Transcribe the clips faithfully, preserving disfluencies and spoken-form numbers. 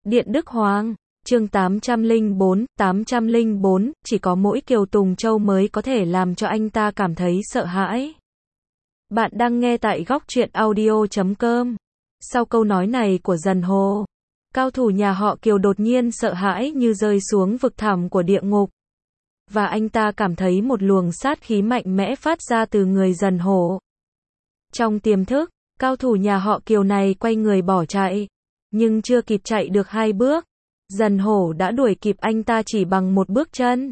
Điện Đức Hoàng, chương tám trăm lẻ bốn, tám trăm lẻ bốn, chỉ có mỗi Kiều Tùng Châu mới có thể làm cho anh ta cảm thấy sợ hãi. Bạn đang nghe tại góc truyện audio chấm com. Sau câu nói này của Dần Hồ, cao thủ nhà họ Kiều đột nhiên sợ hãi như rơi xuống vực thẳm của địa ngục. Và anh ta cảm thấy một luồng sát khí mạnh mẽ phát ra từ người Dần Hổ. Trong tiềm thức, cao thủ nhà họ Kiều này quay người bỏ chạy. Nhưng chưa kịp chạy được hai bước, Dần Hổ đã đuổi kịp anh ta chỉ bằng một bước chân.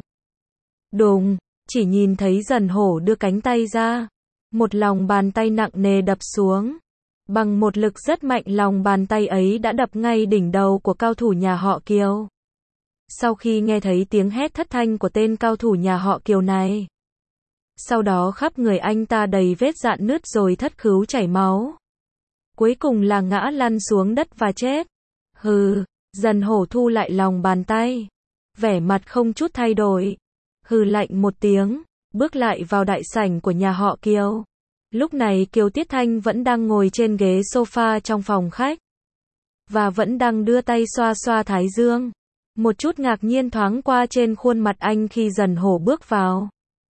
Đùng, chỉ nhìn thấy Dần Hổ đưa cánh tay ra. Một lòng bàn tay nặng nề đập xuống. Bằng một lực rất mạnh, lòng bàn tay ấy đã đập ngay đỉnh đầu của cao thủ nhà họ Kiều. Sau khi nghe thấy tiếng hét thất thanh của tên cao thủ nhà họ Kiều này, sau đó khắp người anh ta đầy vết rạn nứt rồi thất khứu chảy máu. Cuối cùng là ngã lăn xuống đất và chết. Hừ, Dần Hổ thu lại lòng bàn tay, vẻ mặt không chút thay đổi. Hừ lạnh một tiếng, bước lại vào đại sảnh của nhà họ Kiều. Lúc này Kiều Tiết Thanh vẫn đang ngồi trên ghế sofa trong phòng khách, và vẫn đang đưa tay xoa xoa thái dương. Một chút ngạc nhiên thoáng qua trên khuôn mặt anh khi Dần Hổ bước vào.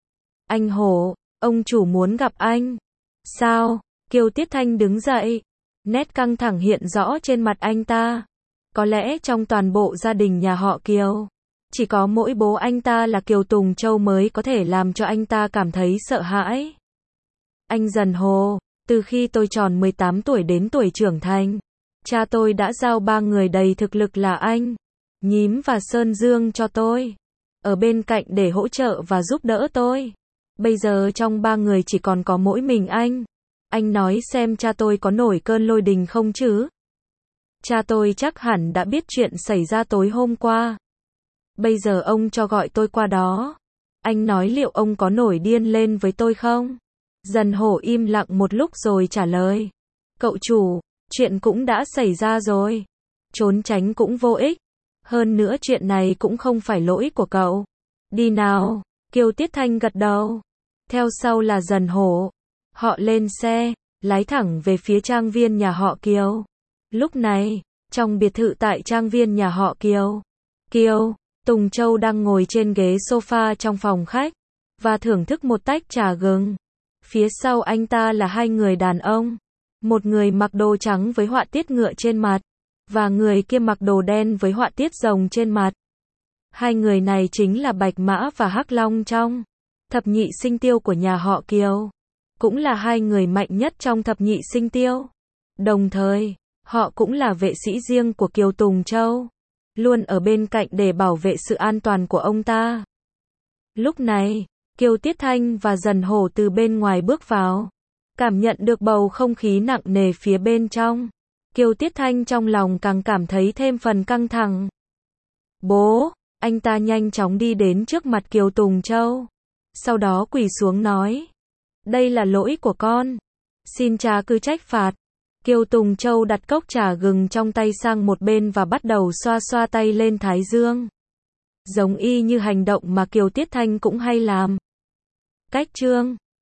Anh Hổ, ông chủ muốn gặp anh. Sao? Kiều Tiết Thanh đứng dậy. Nét căng thẳng hiện rõ trên mặt anh ta. Có lẽ trong toàn bộ gia đình nhà họ Kiều, chỉ có mỗi bố anh ta là Kiều Tùng Châu mới có thể làm cho anh ta cảm thấy sợ hãi. Anh Dần Hồ, từ khi tôi tròn mười tám tuổi đến tuổi trưởng thành, cha tôi đã giao ba người đầy thực lực là anh, Nhím và Sơn Dương cho tôi, ở bên cạnh để hỗ trợ và giúp đỡ tôi. Bây giờ trong ba người chỉ còn có mỗi mình anh. Anh nói xem cha tôi có nổi cơn lôi đình không chứ? Cha tôi chắc hẳn đã biết chuyện xảy ra tối hôm qua. Bây giờ ông cho gọi tôi qua đó. Anh nói liệu ông có nổi điên lên với tôi không? Dần Hổ im lặng một lúc rồi trả lời. Cậu chủ, chuyện cũng đã xảy ra rồi. Trốn tránh cũng vô ích. Hơn nữa chuyện này cũng không phải lỗi của cậu. Đi nào, Kiều Tiết Thanh gật đầu. Theo sau là Dần Hổ. Họ lên xe, lái thẳng về phía trang viên nhà họ Kiều. Lúc này, trong biệt thự tại trang viên nhà họ Kiều, Kiều Tùng Châu đang ngồi trên ghế sofa trong phòng khách, và thưởng thức một tách trà gừng. Phía sau anh ta là hai người đàn ông. Một người mặc đồ trắng với họa tiết ngựa trên mặt, và người kia mặc đồ đen với họa tiết rồng trên mặt. Hai người này chính là Bạch Mã và Hắc Long trong thập nhị sinh tiêu của nhà họ Kiều. Cũng là hai người mạnh nhất trong thập nhị sinh tiêu. Đồng thời, họ cũng là vệ sĩ riêng của Kiều Tùng Châu, luôn ở bên cạnh để bảo vệ sự an toàn của ông ta. Lúc này, Kiều Tiết Thanh và Dần Hổ từ bên ngoài bước vào, cảm nhận được bầu không khí nặng nề phía bên trong. Kiều Tiết Thanh trong lòng càng cảm thấy thêm phần căng thẳng. Bố, anh ta nhanh chóng đi đến trước mặt Kiều Tùng Châu, sau đó quỳ xuống nói. Đây là lỗi của con. Xin cha cứ trách phạt. Kiều Tùng Châu đặt cốc trà gừng trong tay sang một bên và bắt đầu xoa xoa tay lên thái dương. Giống y như hành động mà Kiều Tiết Thanh cũng hay làm. Cách chương